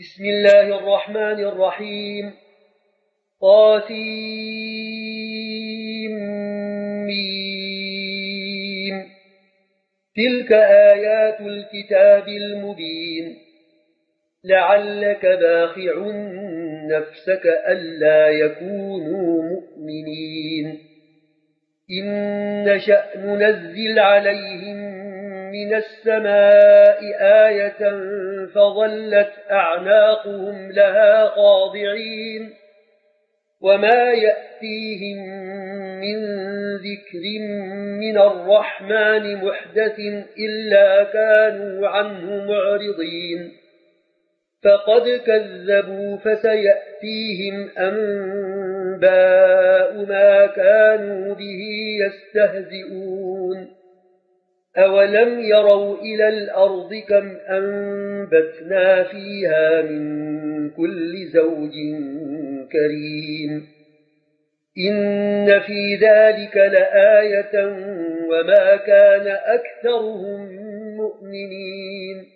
بسم الله الرحمن الرحيم طاسيم ميم. تلك آيات الكتاب المبين. لعلك باخع نفسك ألا يكونوا مؤمنين. إن نشأ ننزل عليهم من السماء آية فظلت أعناقهم لها خاضعين. وما يأتيهم من ذكر من الرحمن محدث إلا كانوا عنه معرضين. فقد كذبوا فسيأتيهم أنباء ما كانوا به يستهزئون. أولم يروا إلى الأرض كم أنبتنا فيها من كل زوج كريم. إن في ذلك لآية وما كان أكثرهم مؤمنين.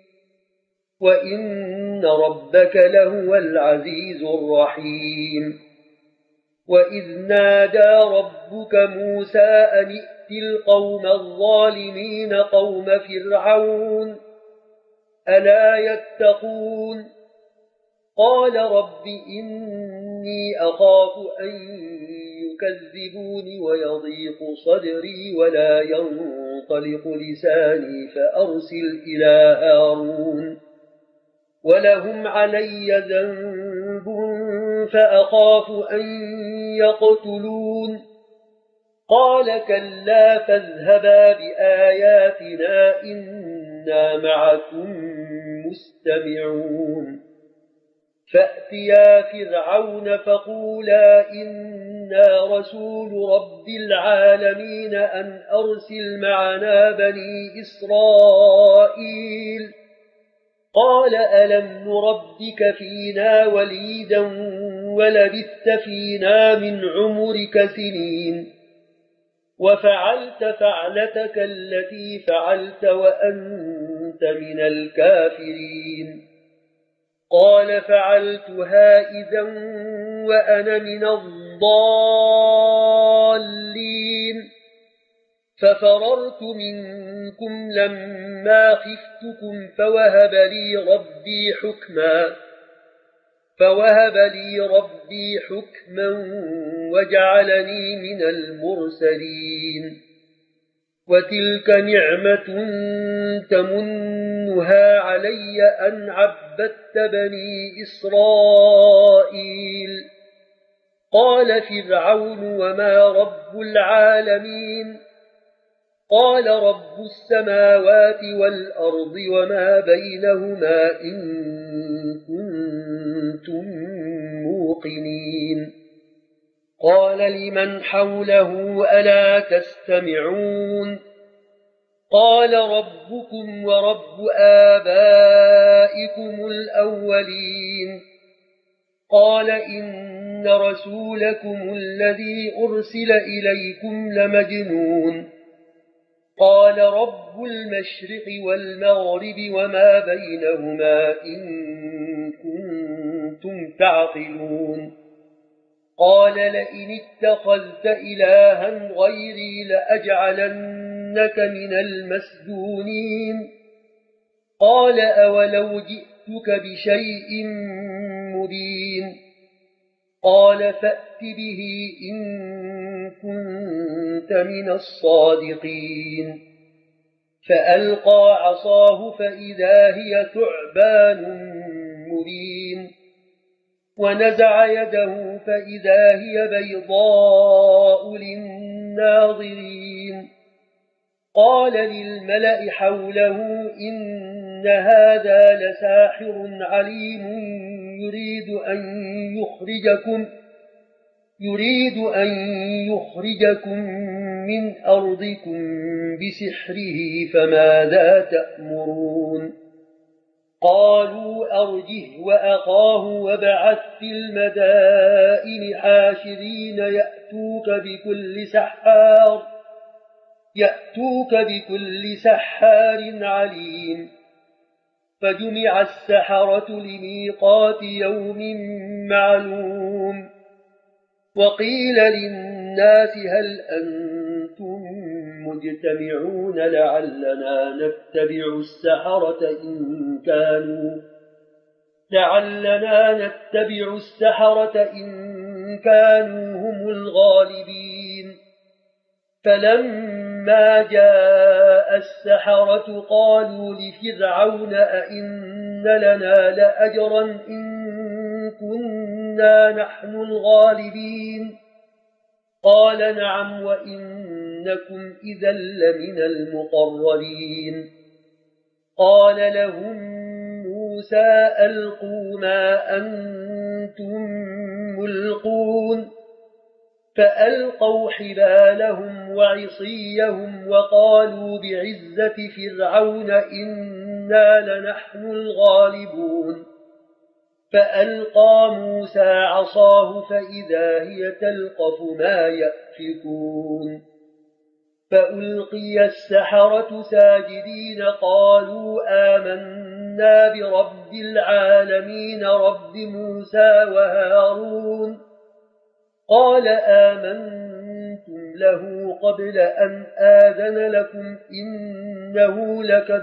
وإن ربك لهو العزيز الرحيم. وإذ نادى ربك موسى أن ائت القوم الظالمين قوم فرعون ألا يتقون. قال رب إني أخاف أن يكذبون ويضيق صدري ولا ينطلق لساني فأرسل إلى هارون ولهم علي ذنب فأخاف أن يقتلون. قال كلا فاذهبا بآياتنا إنا معكم مستمعون. فأتيا فرعون فقولا إنا رسول رب العالمين أن أرسل معنا بني إسرائيل. قال ألم نربك فينا وليدا ولبثت فينا من عمرك سنين وفعلت فعلتك التي فعلت وأنت من الكافرين. قال فعلتها إذا وأنا من الضالين. ففررت منكم لما خفتكم فوهب لي ربي حكما وجعلني من المرسلين. وتلك نعمة تمنها علي أن عبدت بني إسرائيل. قال فرعون وما رب العالمين. قال رب السماوات والأرض وما بينهما إن كنتم موقنين. قال لمن حوله ألا تستمعون. قال ربكم ورب آبائكم الأولين. قال إن رسولكم الذي أرسل إليكم لمجنون. قال رب المشرق والمغرب وما بينهما إن كنتم تعقلون. قال لئن اتخذت إلها غيري لأجعلنك من المسجونين. قال أولو جئتك بشيء مبين. قال فأت به إن كنت من الصادقين. فألقى عصاه فإذا هي ثعبان مبين. ونزع يده فإذا هي بيضاء للناظرين. قال للملأ حوله إن هذا لساحر عليم يريد أن يخرجكم من أرضكم بسحره فماذا تأمرون. قالوا أرجه وأخاه وابعث في المدائن حاشرين يأتوك بكل سحار عليم. فجمع السحرة لميقات يوم معلوم وقيل للناس هل أنتم مجتمعون لعلنا نتبع السحرة إن كانوا هم الغالبين فلما جاء السحرة قالوا لفرعون أئن لنا لأجرا إن كنا نحن الغالبين قال نعم وإنكم إذا لمن المقربين قال لهم موسى ألقوا ما أنتم ملقون فألقوا حبالهم وعصيهم وقالوا بعزة فرعون إنا لنحن الغالبون فألقى موسى عصاه فإذا هي تلقف ما يأفكون فألقي السحرة ساجدين قالوا آمنا برب العالمين رب موسى وهارون قال آمنتم له قبل أن آذن لكم إنه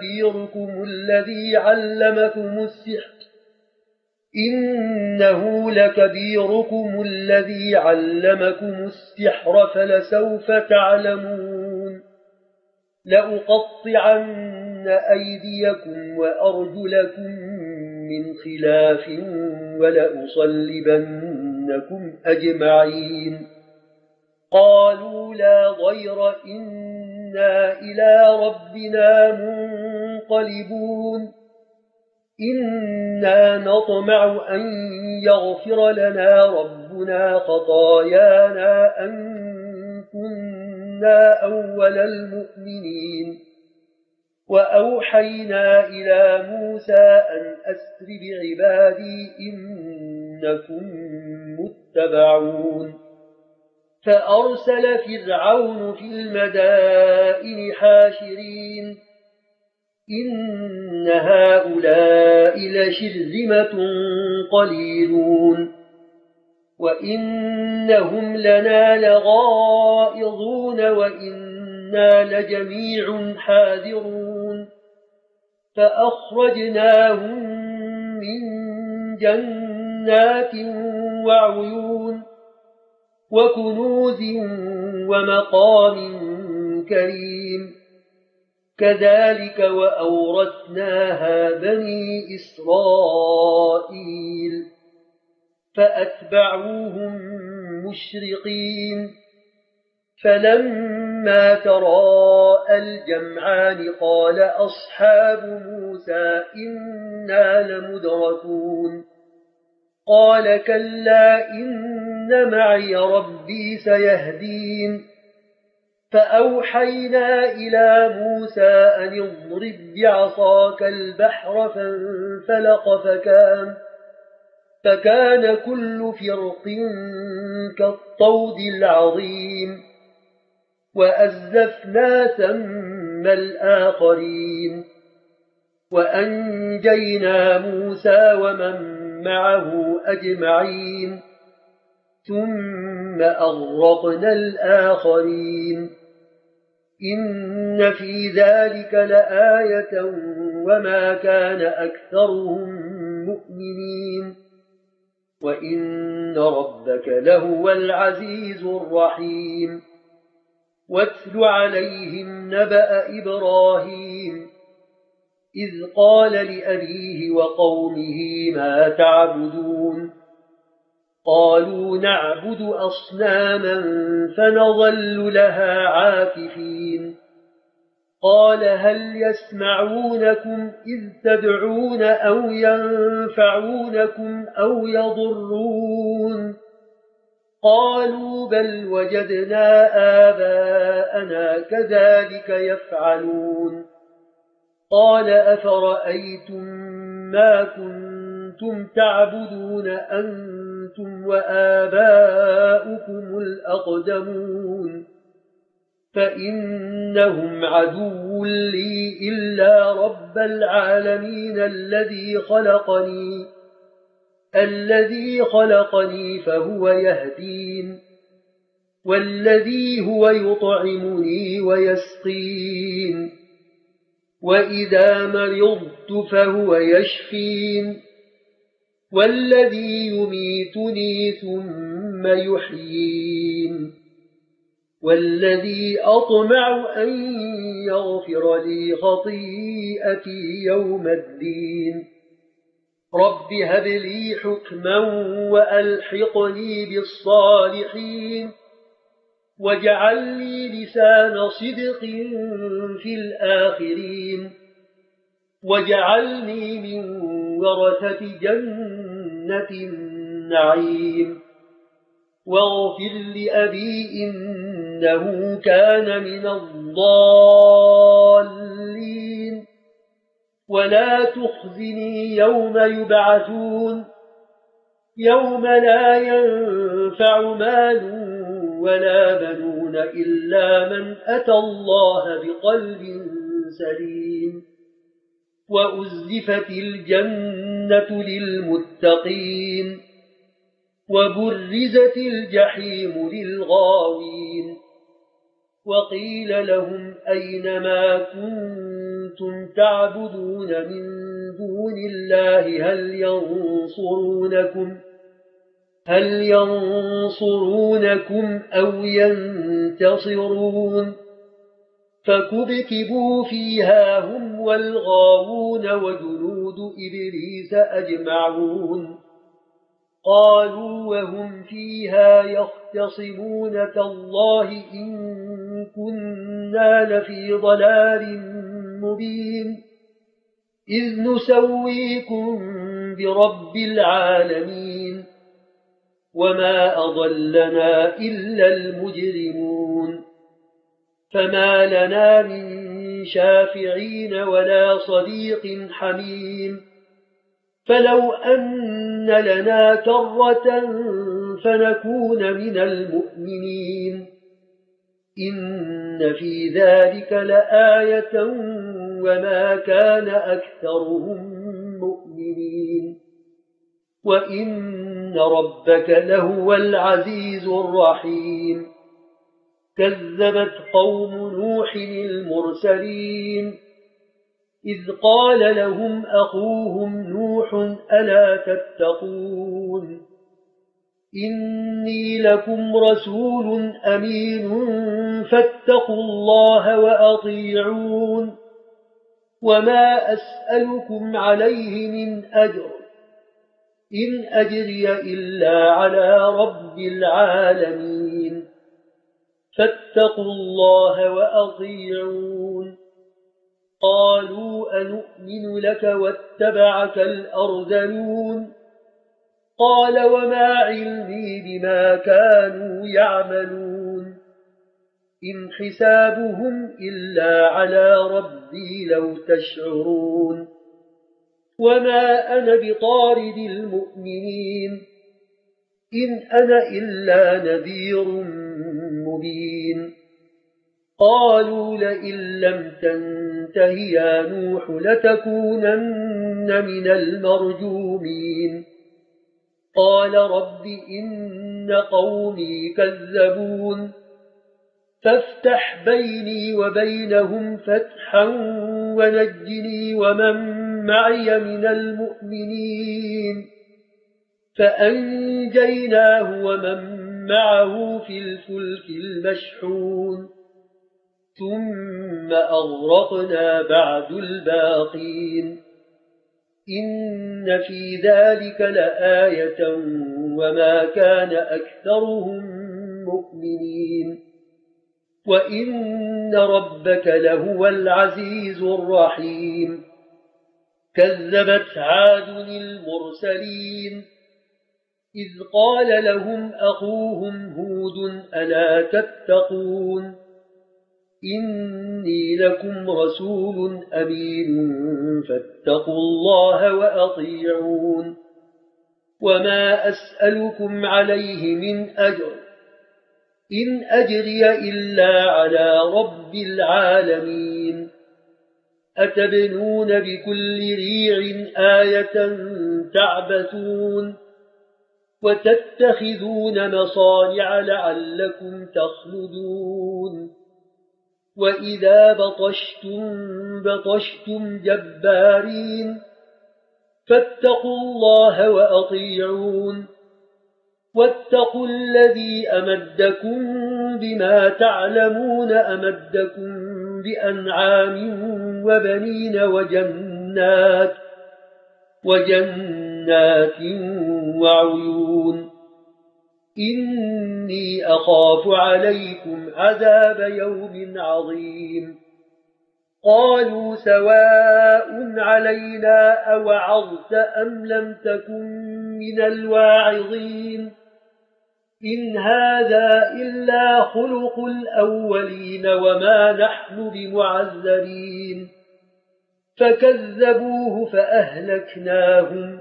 لكبيركم الذي علمكم السحر فلسوف تعلمون لأقطعن أيديكم وأرجلكم من خلاف ولأصلبنكم أجمعين قالوا لا ضير إنا إلى ربنا منقلبون إنا نطمع أن يغفر لنا ربنا خطايانا أن كنا أول المؤمنين وأوحينا إلى موسى أن أسر بعبادي إنكم متبعون فأرسل فرعون في المدائن حاشرين إن هؤلاء لشرذمة قليلون وإنهم لنا لغائظون وإنا لجميع حاذرون فأخرجناهم من جنات وعيون وكنوز ومقام كريم كذلك وأورثناها بني إسرائيل فأتبعوهم مشرقين فلما تراءى الجمعان قال أصحاب موسى إنا لمدركون قال كلا إن معي ربي سيهدين فأوحينا إلى موسى أن اضرب بعصاك البحر فانفلق فكان كل فرق كالطود العظيم وأزلفنا ثم الآخرين وأنجينا موسى ومن معه أجمعين ثم أغرقنا الآخرين إن في ذلك لآية وما كان أكثرهم مؤمنين وإن ربك لهو العزيز الرحيم واتل عليهم نبأ إبراهيم إذ قال لأبيه وقومه ما تعبدون قالوا نعبد أصناما فنظل لها عاكفين قال هل يسمعونكم إذ تدعون أو ينفعونكم أو يضرون قالوا بل وجدنا آباءنا كذلك يفعلون قال أفرأيتم ما كنتم تعبدون أنتم وآباؤكم الأقدمون فإنهم عدو لي إلا رب العالمين الذي خلقني فهو يهدين والذي هو يطعمني ويسقين وإذا مرضت فهو يشفين والذي يميتني ثم يحيين والذي أطمع أن يغفر لي خطيئتي يوم الدين رب هب لي حكما وألحقني بالصالحين واجعل لي لسان صدق في الآخرين واجعلني من ورثة جنة النعيم واغفر لأبي إنه كان من الضالين ولا تخزني يوم يبعثون يوم لا ينفع مال ولا بنون إلا من أتى الله بقلب سليم وأزلفت الجنة للمتقين وبرزت الجحيم للغاوين وقيل لهم أين ما كنتم تعبدون من دون الله هل ينصرونكم أو ينتصرون فكبكبوا فيها هم والغاوون وجنود إبليس أجمعون قالوا وهم فيها يختصمون تالله إن كنا لفي ضلال مبين إذ نسويكم برب العالمين وما أضلنا إلا المجرمون فما لنا من شافعين ولا صديق حميم فلو أن لنا كرة فنكون من المؤمنين إن في ذلك لآية وما كان أكثرهم مؤمنين وإن ربك لهو العزيز الرحيم كذبت قوم نوح المرسلين إذ قال لهم أخوهم نوح ألا تتقون إني لكم رسول أمين فاتقوا الله وأطيعون وما أسألكم عليه من أجر إن أجري إلا على رب العالمين فاتقوا الله وأطيعون قالوا أنؤمن لك واتبعك الأرذلون قال وما علمي بما كانوا يعملون إن حسابهم إلا على ربي لو تشعرون وما أنا بطارد المؤمنين إن أنا إلا نذير مبين قالوا لئن لم تنته يا نوح لتكونن من المرجومين قال رب إن قومي كذبون فافتح بيني وبينهم فتحا ونجني ومن معي من المؤمنين فأنجيناه ومن معه في الفلك المشحون ثم أغرقنا بعد الباقين إن في ذلك لآية وما كان أكثرهم مؤمنين وإن ربك لهو العزيز الرحيم كذبت عاد المرسلين إذ قال لهم أخوهم هود ألا تتقون إني لكم رسول أمين فاتقوا الله وأطيعون وما أسألكم عليه من أجر إن أجري إلا على رب العالمين أتبنون بكل ريع آية تعبثون وتتخذون مصانع لعلكم تخلدون وإذا بطشتم جبارين فاتقوا الله وأطيعون واتقوا الذي أمدكم بما تعلمون أمدكم بأنعام وبنين وجنات وعيون إني أخاف عليكم عذاب يوم عظيم قالوا سواء علينا أوعظت أم لم تكن من الواعظين إن هذا إلا خلق الأولين وما نحن بمعذبين فكذبوه فأهلكناهم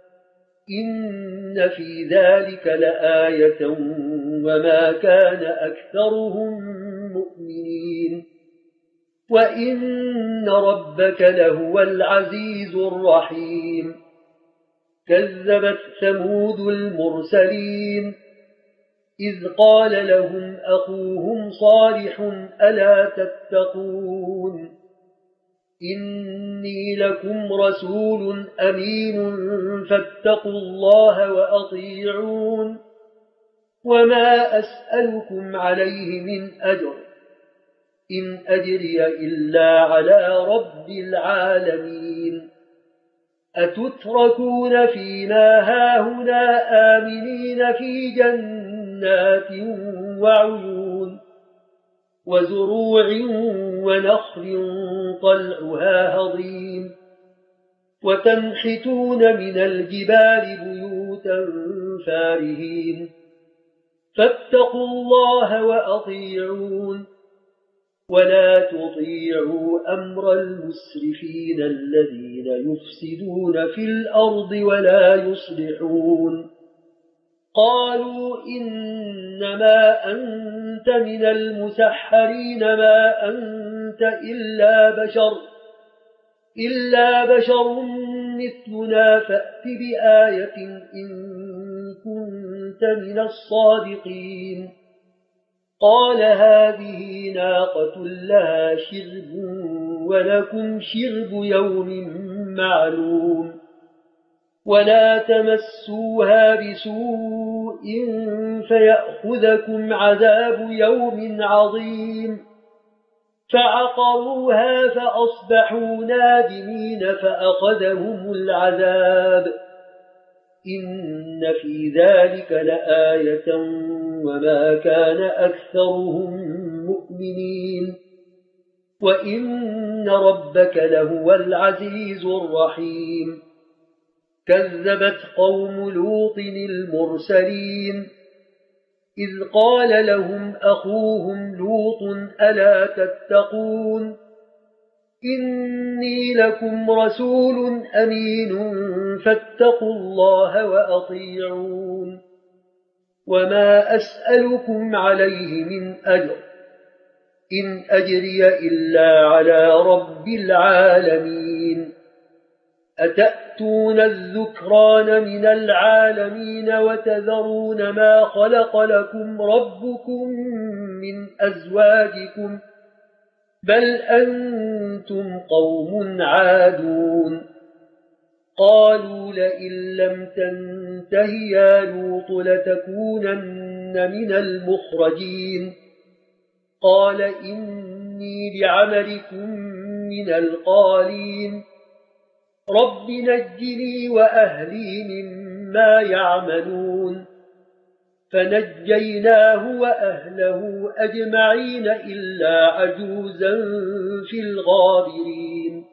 إن في ذلك لآية وما كان أكثرهم مؤمنين وإن ربك لهو العزيز الرحيم كذبت ثمود المرسلين إذ قال لهم أخوهم صالح ألا تتقون إني لكم رسول أمين فاتقوا الله وأطيعون وما أسألكم عليه من أجر إن أجري إلا على رب العالمين أتتركون فيما هاهنا آمنين في جنات وعيون وزروع ونخل طلعها هضيم وتنحتون من الجبال بيوتا فارهين فاتقوا الله وأطيعون ولا تطيعوا أمر المسرفين الذين يفسدون في الأرض ولا يصلحون قالوا إنما أنت من المسحرين ما أنت إلا بشر مثلنا فأت بآية إن كنت من الصادقين قال هذه ناقة لها شرب ولكم شرب يوم معلوم ولا تمسوها بسوء فيأخذكم عذاب يوم عظيم فعقروها فأصبحوا نادمين فأخذهم العذاب إن في ذلك لآية وما كان أكثرهم مؤمنين وإن ربك لهو العزيز الرحيم كذبت قوم لوط المرسلين إذ قال لهم أخوهم لوط ألا تتقون إني لكم رسول أمين فاتقوا الله وأطيعون وما أسألكم عليه من أجر إن أجري إلا على رب العالمين أتأتون الذكران من العالمين وتذرون ما خلق لكم ربكم من أزواجكم بل أنتم قوم عادون قالوا لئن لم تنته يا لوط لتكونن من المخرجين قال إني لعملكم من القالين رب نجني وأهلي مما يعملون فنجيناه وأهله أجمعين إلا عجوزا في الغابرين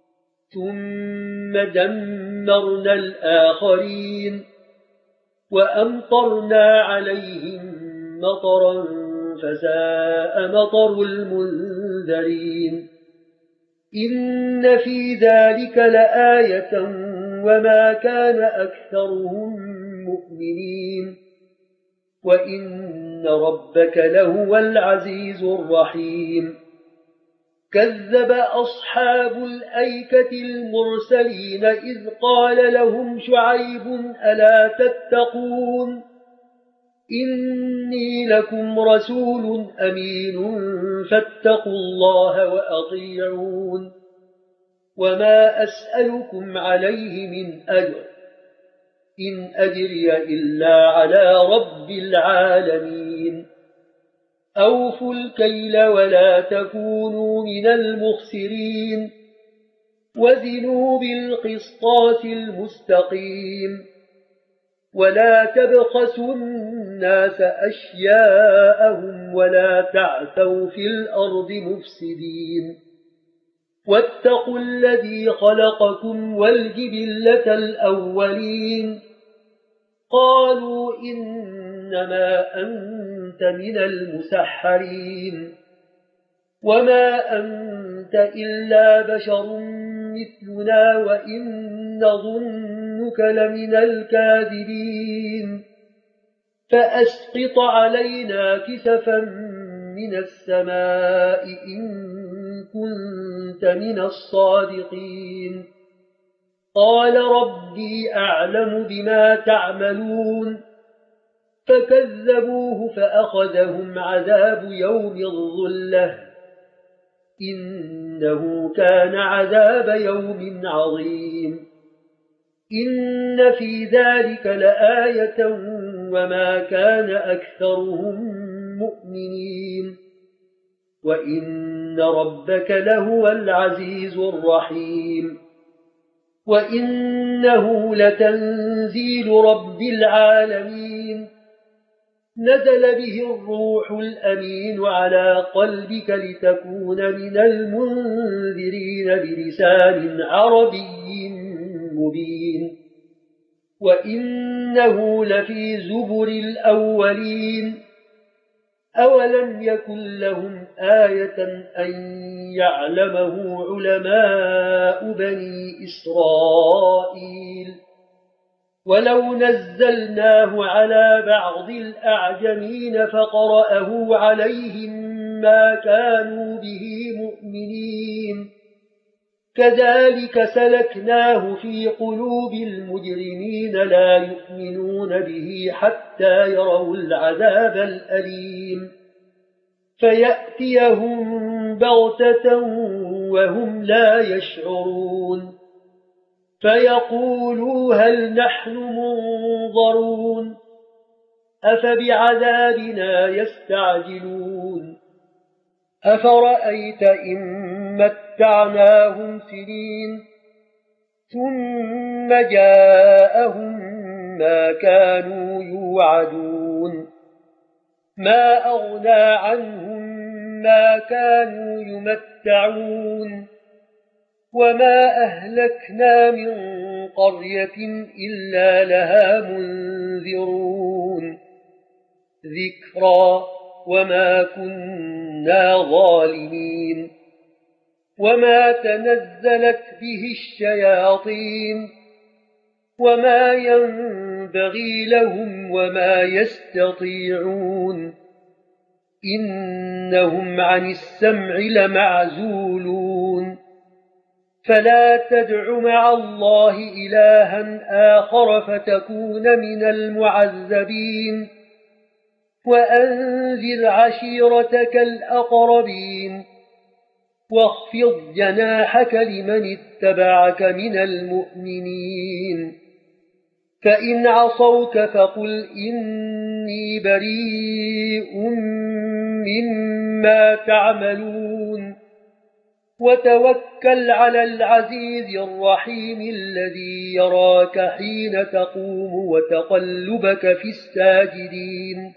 ثم دمرنا الآخرين وأمطرنا عليهم مطرا فساء مطر المنذرين إن في ذلك لآية وما كان أكثرهم مؤمنين وإن ربك لهو العزيز الرحيم كذب أصحاب الأيكة المرسلين إذ قال لهم شعيب ألا تتقون إني لكم رسول أمين فاتقوا الله وأطيعون وما أسألكم عليه من أجر إن أجري إلا على رب العالمين أوفوا الكيل ولا تكونوا من المخسرين وزنوا بالقسطاس المستقيم ولا تبخسوا الناس أشياءهم ولا تعثوا في الأرض مفسدين واتقوا الذي خلقكم والجبلة الأولين قالوا إنما أنت من المسحرين وما أنت إلا بشر مثلنا وإن نظنك لمن الكاذبين فأسقط علينا كسفا من السماء إن كنت من الصادقين قال ربي أعلم بما تعملون فكذبوه فأخذهم عذاب يوم الظلة إنه كان عذاب يوم عظيم إن في ذلك لآية وما كان أكثرهم مؤمنين وإن ربك لهو العزيز الرحيم وإنه لتنزيل رب العالمين نزل به الروح الأمين على قلبك لتكون من المنذرين بلسان عربي مبين وإنه لفي زبر الأولين أولم يكن لهم آية أن يعلمه علماء بني إسرائيل ولو نزلناه على بعض الأعجمين فقرأه عليهم ما كانوا به مؤمنين كذلك سلكناه في قلوب المجرمين لا يؤمنون به حتى يروا العذاب الأليم فيأتيهم بغتة وهم لا يشعرون فيقولوا هل نحن منظرون أفبعذابنا يستعجلون أفرأيت إن متعناهم سنين ثم جاءهم ما كانوا يوعدون ما أغنى عنهم ما كانوا يمتعون وما أهلكنا من قرية إلا لها منذرون ذكرى وما كنا ظالمين وما تنزلت به الشياطين وما ينبغي لهم وما يستطيعون إنهم عن السمع لمعزولون فلا تدع مع الله إلها آخر فتكون من المعذبين وأنذر عشيرتك الأقربين واخفض جناحك لمن اتبعك من المؤمنين فإن عصوك فقل إني بريء مما تعملون وتوكل على العزيز الرحيم الذي يراك حين تقوم وتقلبك في الساجدين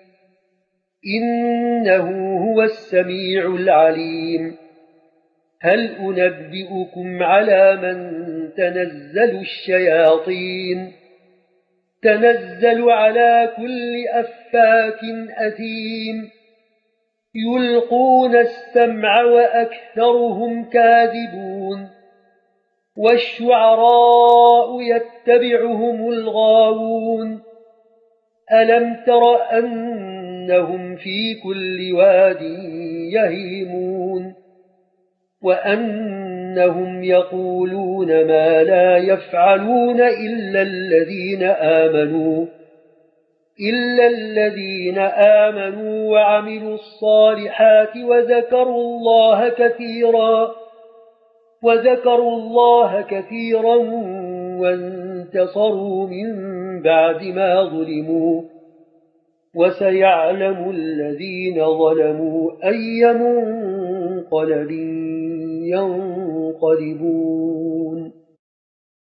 إنه هو السميع العليم هل أنبئكم على من تنزل الشياطين تنزل على كل أفاك أثيم يلقون السمع وأكثرهم كاذبون والشعراء يتبعهم الغاوون ألم تر أنهم في كل واد يهيمون وأنهم يقولون ما لا يفعلون إلا الذين آمنوا وعملوا الصالحات وذكروا الله كثيرا وانتصروا من بعد ما ظلموا وسيعلم الذين ظلموا أي منقلب ينقلبون